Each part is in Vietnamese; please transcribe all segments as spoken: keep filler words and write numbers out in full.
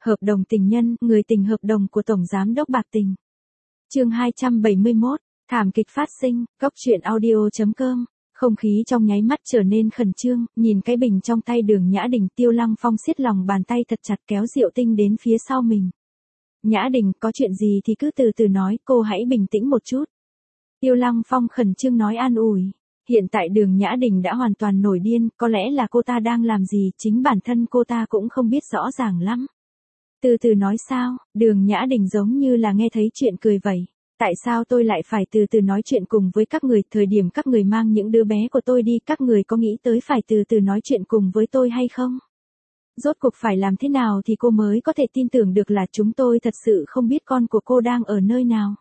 Hợp đồng tình nhân, người tình hợp đồng của Tổng Giám đốc Bạc Tình. Chương hai trăm bảy mươi mốt, thảm kịch phát sinh, cốc truyện audio chấm com. Không khí trong nháy mắt trở nên khẩn trương, nhìn cái bình trong tay Đường Nhã Đình, Tiêu Lăng Phong siết lòng bàn tay thật chặt kéo Diệu Tinh đến phía sau mình. Nhã Đình, có chuyện gì thì cứ từ từ nói, cô hãy bình tĩnh một chút. Tiêu Lăng Phong khẩn trương nói an ủi. Hiện tại Đường Nhã Đình đã hoàn toàn nổi điên, có lẽ là cô ta đang làm gì, chính bản thân cô ta cũng không biết rõ ràng lắm. Từ từ nói sao, Đường Nhã Đình giống như là nghe thấy chuyện cười vậy. Tại sao tôi lại phải từ từ nói chuyện cùng với các người, thời điểm các người mang những đứa bé của tôi đi, các người có nghĩ tới phải từ từ nói chuyện cùng với tôi hay không? Rốt cuộc phải làm thế nào thì cô mới có thể tin tưởng được là chúng tôi thật sự không biết con của cô đang ở nơi nào?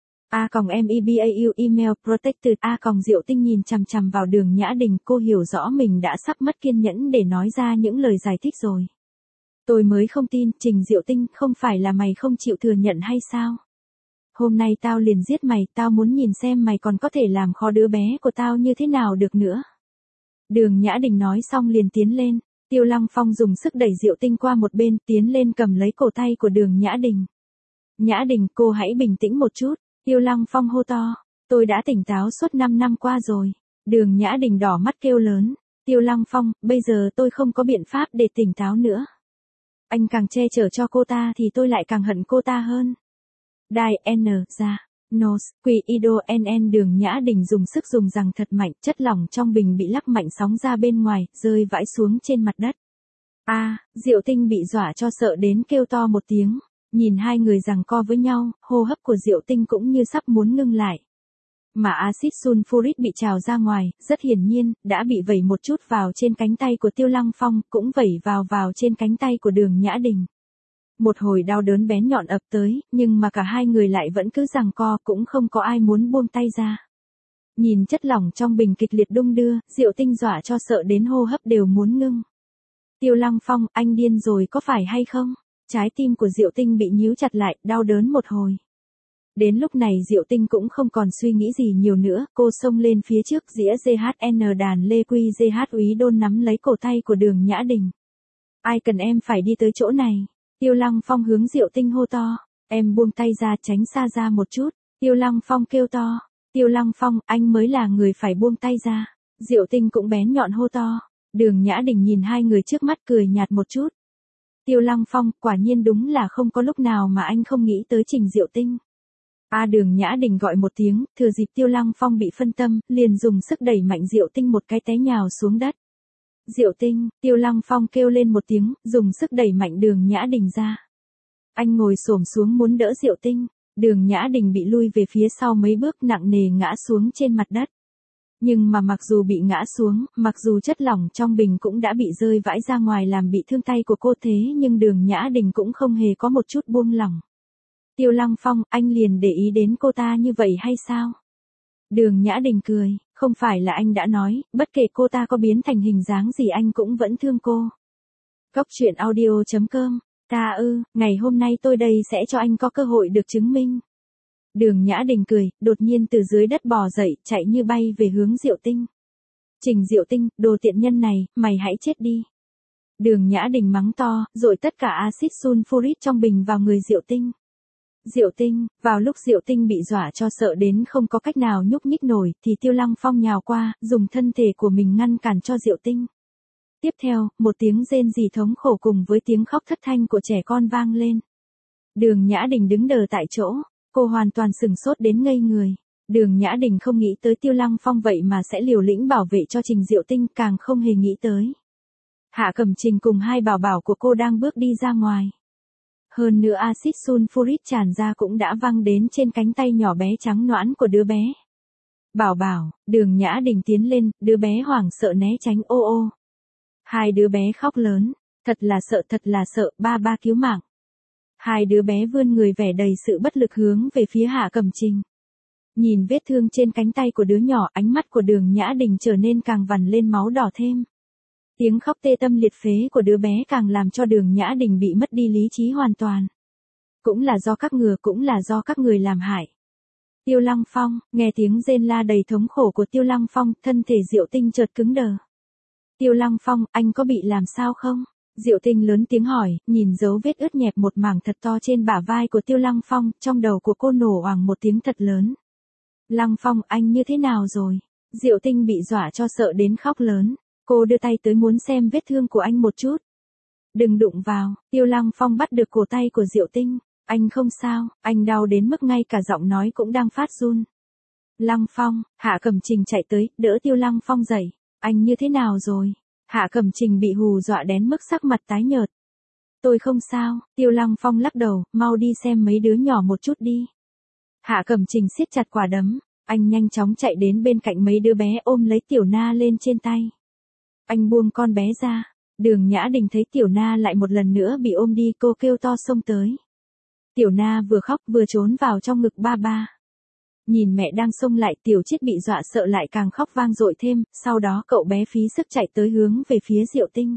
A còng mebau email protected. A còng Diệu Tinh nhìn chằm chằm vào Đường Nhã Đình, cô hiểu rõ mình đã sắp mất kiên nhẫn để nói ra những lời giải thích rồi. Tôi mới không tin, Trình Diệu Tinh, không phải là mày không chịu thừa nhận hay sao? Hôm nay tao liền giết mày, tao muốn nhìn xem mày còn có thể làm khó đứa bé của tao như thế nào được nữa. Đường Nhã Đình nói xong liền tiến lên, Tiêu Lăng Phong dùng sức đẩy Diệu Tinh qua một bên, tiến lên cầm lấy cổ tay của Đường Nhã Đình. Nhã Đình, cô hãy bình tĩnh một chút, Tiêu Lăng Phong hô to, tôi đã tỉnh táo suốt năm năm qua rồi. Đường Nhã Đình đỏ mắt kêu lớn, Tiêu Lăng Phong, bây giờ tôi không có biện pháp để tỉnh táo nữa. Anh càng che chở cho cô ta thì tôi lại càng hận cô ta hơn. Đai N, ra, Nos, Quỷ Ido N N. Đường Nhã Đình dùng sức dùng rằng thật mạnh, chất lỏng trong bình bị lắc mạnh sóng ra bên ngoài, rơi vãi xuống trên mặt đất. A, à, Diệu Tinh bị dọa cho sợ đến kêu to một tiếng, nhìn hai người giằng co với nhau, hô hấp của Diệu Tinh cũng như sắp muốn ngưng lại. Mà axit sulfuric bị trào ra ngoài, rất hiển nhiên, đã bị vẩy một chút vào trên cánh tay của Tiêu Lăng Phong, cũng vẩy vào vào trên cánh tay của Đường Nhã Đình. Một hồi đau đớn bén nhọn ập tới, nhưng mà cả hai người lại vẫn cứ giằng co, cũng không có ai muốn buông tay ra. Nhìn chất lỏng trong bình kịch liệt đung đưa, Diệu Tinh dọa cho sợ đến hô hấp đều muốn ngưng. Tiêu Lăng Phong, anh điên rồi có phải hay không? Trái tim của Diệu Tinh bị nhíu chặt lại, đau đớn một hồi. Đến lúc này Diệu Tinh cũng không còn suy nghĩ gì nhiều nữa, cô xông lên phía trước, dĩa giê hát en đàn lê quy giê hát úy đôn nắm lấy cổ tay của Đường Nhã Đình. Ai cần em phải đi tới chỗ này? Tiêu Lăng Phong hướng Diệu Tinh hô to, em buông tay ra, tránh xa ra một chút. Tiêu Lăng Phong kêu to, Tiêu Lăng Phong, anh mới là người phải buông tay ra. Diệu Tinh cũng bén nhọn hô to. Đường Nhã Đình nhìn hai người trước mắt cười nhạt một chút. Tiêu Lăng Phong, quả nhiên đúng là không có lúc nào mà anh không nghĩ tới Trình Diệu Tinh. A à, Đường Nhã Đình gọi một tiếng, thừa dịp Tiêu Lăng Phong bị phân tâm, liền dùng sức đẩy mạnh Diệu Tinh một cái té nhào xuống đất. Diệu Tinh, Tiêu Lăng Phong kêu lên một tiếng, dùng sức đẩy mạnh Đường Nhã Đình ra. Anh ngồi xổm xuống muốn đỡ Diệu Tinh, Đường Nhã Đình bị lui về phía sau mấy bước, nặng nề ngã xuống trên mặt đất. Nhưng mà mặc dù bị ngã xuống, mặc dù chất lỏng trong bình cũng đã bị rơi vãi ra ngoài làm bị thương tay của cô, thế nhưng Đường Nhã Đình cũng không hề có một chút buông lỏng. Tiêu Lăng Phong, anh liền để ý đến cô ta như vậy hay sao? Đường Nhã Đình cười, không phải là anh đã nói, bất kể cô ta có biến thành hình dáng gì anh cũng vẫn thương cô. Cốc truyện audio chấm com, ta ư, ngày hôm nay tôi đây sẽ cho anh có cơ hội được chứng minh. Đường Nhã Đình cười, đột nhiên từ dưới đất bò dậy, chạy như bay về hướng Diệu Tinh. Trình Diệu Tinh, đồ tiện nhân này, mày hãy chết đi. Đường Nhã Đình mắng to, rồi tất cả axit sulfuric trong bình vào người Diệu Tinh. Diệu Tinh, vào lúc Diệu Tinh bị dọa cho sợ đến không có cách nào nhúc nhích nổi, thì Tiêu Lăng Phong nhào qua, dùng thân thể của mình ngăn cản cho Diệu Tinh. Tiếp theo, một tiếng rên rỉ thống khổ cùng với tiếng khóc thất thanh của trẻ con vang lên. Đường Nhã Đình đứng đờ tại chỗ, cô hoàn toàn sừng sốt đến ngây người. Đường Nhã Đình không nghĩ tới Tiêu Lăng Phong vậy mà sẽ liều lĩnh bảo vệ cho Trình Diệu Tinh, càng không hề nghĩ tới Hạ Cẩm Trình cùng hai bảo bảo của cô đang bước đi ra ngoài. Hơn nữa axit sulfuric tràn ra cũng đã văng đến trên cánh tay nhỏ bé trắng nõn của đứa bé. Bảo bảo, Đường Nhã Đình tiến lên, đứa bé hoảng sợ né tránh, ô ô. Hai đứa bé khóc lớn, thật là sợ, thật là sợ, ba ba cứu mạng. Hai đứa bé vươn người vẻ đầy sự bất lực hướng về phía Hạ Cẩm Trình. Nhìn vết thương trên cánh tay của đứa nhỏ, ánh mắt của Đường Nhã Đình trở nên càng vằn lên máu đỏ thêm. Tiếng khóc tê tâm liệt phế của đứa bé càng làm cho Đường Nhã Đình bị mất đi lý trí hoàn toàn. Cũng là do các ngừa, cũng là do các người làm hại. Tiêu Lăng Phong, nghe tiếng rên la đầy thống khổ của Tiêu Lăng Phong, thân thể Diệu Tinh chợt cứng đờ. Tiêu Lăng Phong, anh có bị làm sao không? Diệu Tinh lớn tiếng hỏi, nhìn dấu vết ướt nhẹp một mảng thật to trên bả vai của Tiêu Lăng Phong, trong đầu của cô nổ oàng một tiếng thật lớn. Lăng Phong, anh như thế nào rồi? Diệu Tinh bị dọa cho sợ đến khóc lớn. Cô đưa tay tới muốn xem vết thương của anh một chút. Đừng đụng vào, Tiêu Lăng Phong bắt được cổ tay của Diệu Tinh. Anh không sao, anh đau đến mức ngay cả giọng nói cũng đang phát run. Lăng Phong, Hạ Cẩm Trình chạy tới, đỡ Tiêu Lăng Phong dậy. Anh như thế nào rồi? Hạ Cẩm Trình bị hù dọa đến mức sắc mặt tái nhợt. Tôi không sao, Tiêu Lăng Phong lắc đầu, mau đi xem mấy đứa nhỏ một chút đi. Hạ Cẩm Trình siết chặt quả đấm, anh nhanh chóng chạy đến bên cạnh mấy đứa bé ôm lấy Tiểu Na lên trên tay. Anh buông con bé ra, Đường Nhã Đình thấy Tiểu Na lại một lần nữa bị ôm đi, cô kêu to xông tới. Tiểu Na vừa khóc vừa trốn vào trong ngực ba ba. Nhìn mẹ đang xông lại, Tiểu Chiết bị dọa sợ lại càng khóc vang dội thêm, sau đó cậu bé phí sức chạy tới hướng về phía Diệu Tinh.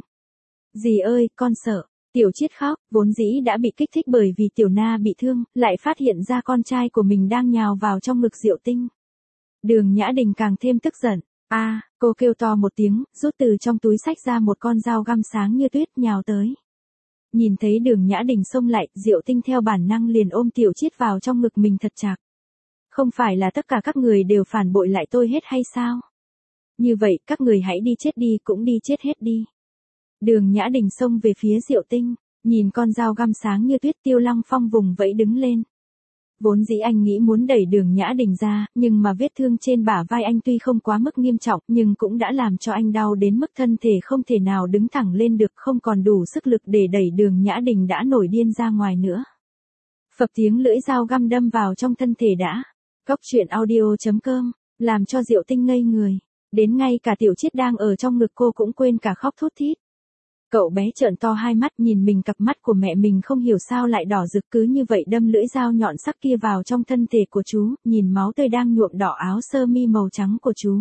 Dì ơi, con sợ. Tiểu Chiết khóc, vốn dĩ đã bị kích thích bởi vì Tiểu Na bị thương, lại phát hiện ra con trai của mình đang nhào vào trong ngực Diệu Tinh. Đường Nhã Đình càng thêm tức giận. A, à, cô kêu to một tiếng, rút từ trong túi xách ra một con dao găm sáng như tuyết nhào tới. Nhìn thấy Đường Nhã Đình xông lại, Diệu Tinh theo bản năng liền ôm Tiểu Chiết vào trong ngực mình thật chặt. Không phải là tất cả các người đều phản bội lại tôi hết hay sao? Như vậy, các người hãy đi chết đi, cũng đi chết hết đi. Đường Nhã Đình xông về phía Diệu Tinh, nhìn con dao găm sáng như tuyết, Tiêu Lăng Phong vùng vẫy đứng lên. Vốn dĩ anh nghĩ muốn đẩy Đường Nhã Đình ra, nhưng mà vết thương trên bả vai anh tuy không quá mức nghiêm trọng, nhưng cũng đã làm cho anh đau đến mức thân thể không thể nào đứng thẳng lên được, không còn đủ sức lực để đẩy Đường Nhã Đình đã nổi điên ra ngoài nữa. Phập tiếng lưỡi dao găm đâm vào trong thân thể đã. Cốc truyện audio chấm com, làm cho Diệu Tinh ngây người. Đến ngay cả Tiểu Chiết đang ở trong ngực cô cũng quên cả khóc thút thít. Cậu bé trợn to hai mắt nhìn mình, cặp mắt của mẹ mình không hiểu sao lại đỏ rực, cứ như vậy đâm lưỡi dao nhọn sắc kia vào trong thân thể của chú, nhìn máu tươi đang nhuộm đỏ áo sơ mi màu trắng của chú.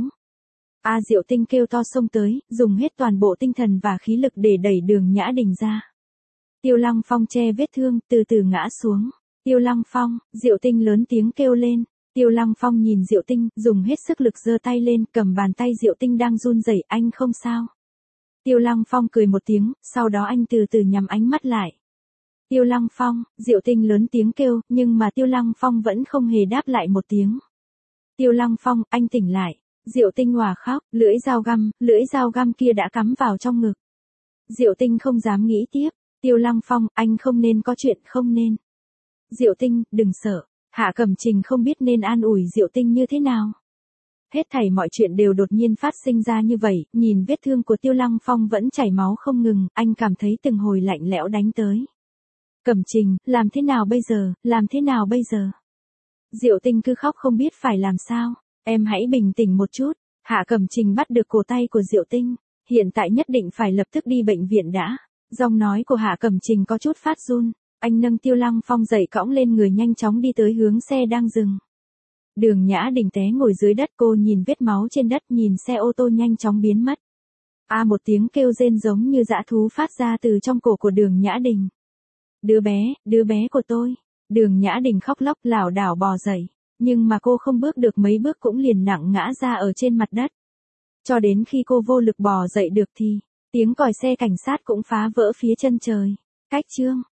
A Diệu Tinh kêu to xông tới, dùng hết toàn bộ tinh thần và khí lực để đẩy Đường Nhã Đình ra. Tiêu Lăng Phong che vết thương, từ từ ngã xuống. Tiêu Lăng Phong, Diệu Tinh lớn tiếng kêu lên. Tiêu Lăng Phong nhìn Diệu Tinh, dùng hết sức lực giơ tay lên, cầm bàn tay Diệu Tinh đang run rẩy, anh không sao. Tiêu Lăng Phong cười một tiếng, sau đó anh từ từ nhắm ánh mắt lại. Tiêu Lăng Phong, Diệu Tinh lớn tiếng kêu, nhưng mà Tiêu Lăng Phong vẫn không hề đáp lại một tiếng. Tiêu Lăng Phong, anh tỉnh lại. Diệu Tinh òa khóc, lưỡi dao găm, lưỡi dao găm kia đã cắm vào trong ngực. Diệu Tinh không dám nghĩ tiếp. Tiêu Lăng Phong, anh không nên có chuyện, không nên. Diệu Tinh, đừng sợ. Hạ Cẩm Trình không biết nên an ủi Diệu Tinh như thế nào. Hết thảy mọi chuyện đều đột nhiên phát sinh ra như vậy, nhìn vết thương của Tiêu Lăng Phong vẫn chảy máu không ngừng, anh cảm thấy từng hồi lạnh lẽo đánh tới. Cẩm Trình, làm thế nào bây giờ, làm thế nào bây giờ? Diệu Tinh cứ khóc không biết phải làm sao, em hãy bình tĩnh một chút. Hạ Cẩm Trình bắt được cổ tay của Diệu Tinh, hiện tại nhất định phải lập tức đi bệnh viện đã. Giọng nói của Hạ Cẩm Trình có chút phát run. Anh nâng Tiêu Lăng Phong dậy cõng lên người, nhanh chóng đi tới hướng xe đang dừng. Đường Nhã Đình té ngồi dưới đất, cô nhìn vết máu trên đất, nhìn xe ô tô nhanh chóng biến mất. A à, một tiếng kêu rên giống như dã thú phát ra từ trong cổ của Đường Nhã Đình. Đứa bé, đứa bé của tôi. Đường Nhã Đình khóc lóc lảo đảo bò dậy, nhưng mà cô không bước được mấy bước cũng liền nặng ngã ra ở trên mặt đất. Cho đến khi cô vô lực bò dậy được thì, tiếng còi xe cảnh sát cũng phá vỡ phía chân trời. Cách chương